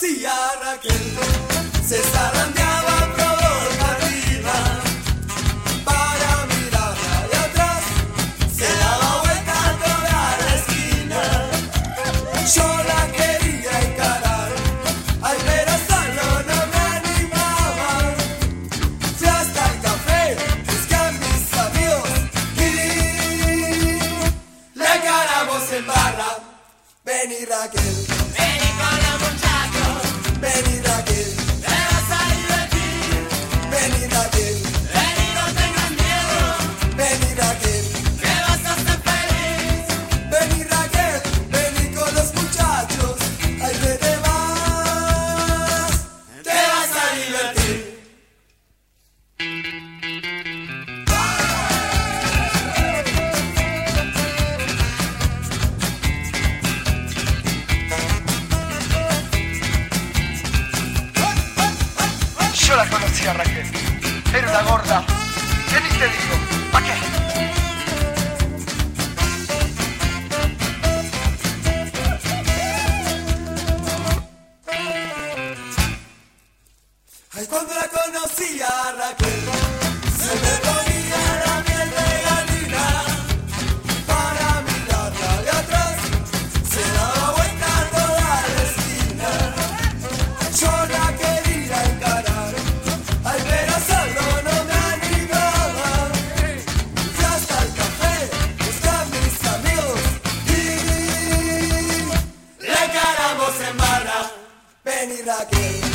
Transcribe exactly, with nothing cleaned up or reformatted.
conocí a Raquel, se zarandeaba por arriba para mirarla de atrás, se daba vuelta toda la esquina. Yo la quería encarar, al ver hacerlo no me animaba. Fui hasta el café, busqué a mis amigos y la encaramos en barra. Vení Raquel, Vení con los muchachos, vení Raquel, te vas a divertir. vení Raquel, Vení, no tengas miedo, vení Raquel, que vas a ser feliz. vení Raquel, vení con los muchachos, ahí te, te vas, te vas a divertir. Yo la conocí a Raquel. Era una gorda. ¿Qué ni te digo? ¿Pa' qué? Ay, cuando la conocí a Raquel, se me ponía la piel de gallina. Para mirarla de atrás, se daba vuelta toda la esquina. Yo la quería encarar, al ver hacerlo no me animaba. Fui hasta el café, busqué a mis amigos y la encaramos en barra. Vení Raquel,